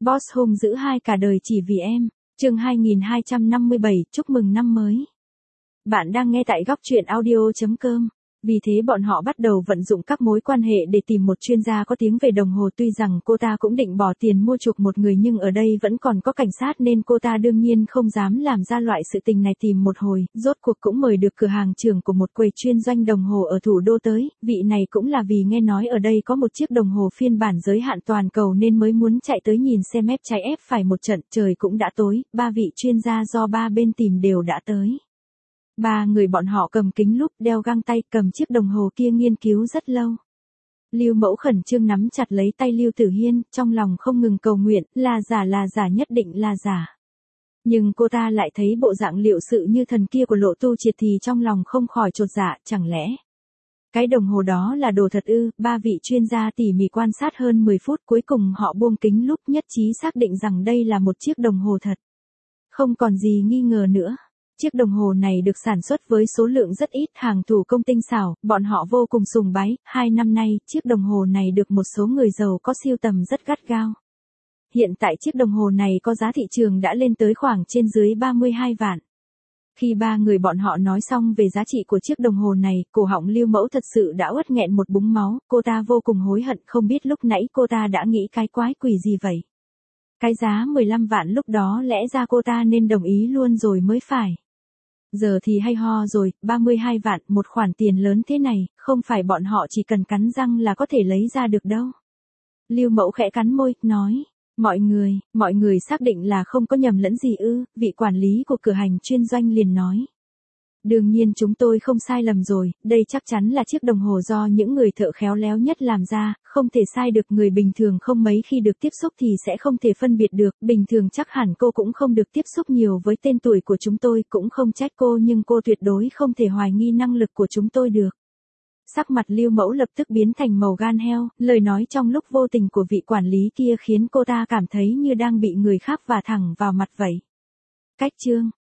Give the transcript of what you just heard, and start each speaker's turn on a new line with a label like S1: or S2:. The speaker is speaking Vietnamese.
S1: Boss hung dữ hai cả đời chỉ vì em. Chương 2257, chúc mừng năm mới. Bạn đang nghe tại góc truyện audio.com. Vì thế bọn họ bắt đầu vận dụng các mối quan hệ để tìm một chuyên gia có tiếng về đồng hồ. Tuy rằng cô ta cũng định bỏ tiền mua chuộc một người, nhưng ở đây vẫn còn có cảnh sát nên cô ta đương nhiên không dám làm ra loại sự tình này. Tìm một hồi, rốt cuộc cũng mời được cửa hàng trưởng của một quầy chuyên doanh đồng hồ ở thủ đô tới. Vị này cũng là vì nghe nói ở đây có một chiếc đồng hồ phiên bản giới hạn toàn cầu nên mới muốn chạy tới nhìn xem. Ép trái ép phải một trận. Trời cũng đã tối, ba vị chuyên gia do ba bên tìm đều đã tới. Ba người bọn họ cầm kính lúp, đeo găng tay, cầm chiếc đồng hồ kia nghiên cứu rất lâu. Lưu Mẫu khẩn trương nắm chặt lấy tay Lưu Tử Hiên, trong lòng không ngừng cầu nguyện, là giả, nhất định là giả. Nhưng cô ta lại thấy bộ dạng liệu sự như thần kia của Lộ Tu Triệt thì trong lòng không khỏi chột dạ. Chẳng lẽ cái đồng hồ đó là đồ thật ư? Ba vị chuyên gia tỉ mỉ quan sát hơn 10 phút, cuối cùng họ buông kính lúp, nhất trí xác định rằng đây là một chiếc đồng hồ thật. Không còn gì nghi ngờ nữa. Chiếc đồng hồ này được sản xuất với số lượng rất ít, hàng thủ công tinh xảo, bọn họ vô cùng sùng bái. 2 năm nay, chiếc đồng hồ này được một số người giàu có sưu tầm rất gắt gao. Hiện tại chiếc đồng hồ này có giá thị trường đã lên tới khoảng trên dưới 32 vạn. Khi ba người bọn họ nói xong về giá trị của chiếc đồng hồ này, cổ họng Lưu Mẫu thật sự đã uất nghẹn một búng máu. Cô ta vô cùng hối hận, không biết lúc nãy cô ta đã nghĩ cái quái quỷ gì vậy. Cái giá 15 vạn lúc đó lẽ ra cô ta nên đồng ý luôn rồi mới phải. Giờ thì hay ho rồi, 32 vạn, một khoản tiền lớn thế này, không phải bọn họ chỉ cần cắn răng là có thể lấy ra được đâu. Lưu Mẫu khẽ cắn môi, nói, mọi người xác định là không có nhầm lẫn gì ư? Vị quản lý của cửa hàng chuyên doanh liền nói. Đương nhiên chúng tôi không sai lầm rồi, đây chắc chắn là chiếc đồng hồ do những người thợ khéo léo nhất làm ra, không thể sai được. Người bình thường không mấy khi được tiếp xúc thì sẽ không thể phân biệt được, bình thường chắc hẳn cô cũng không được tiếp xúc nhiều với tên tuổi của chúng tôi, cũng không trách cô, nhưng cô tuyệt đối không thể hoài nghi năng lực của chúng tôi được. Sắc mặt Lưu Mẫu lập tức biến thành màu gan heo, lời nói trong lúc vô tình của vị quản lý kia khiến cô ta cảm thấy như đang bị người khác vả thẳng vào mặt vậy. Cách chương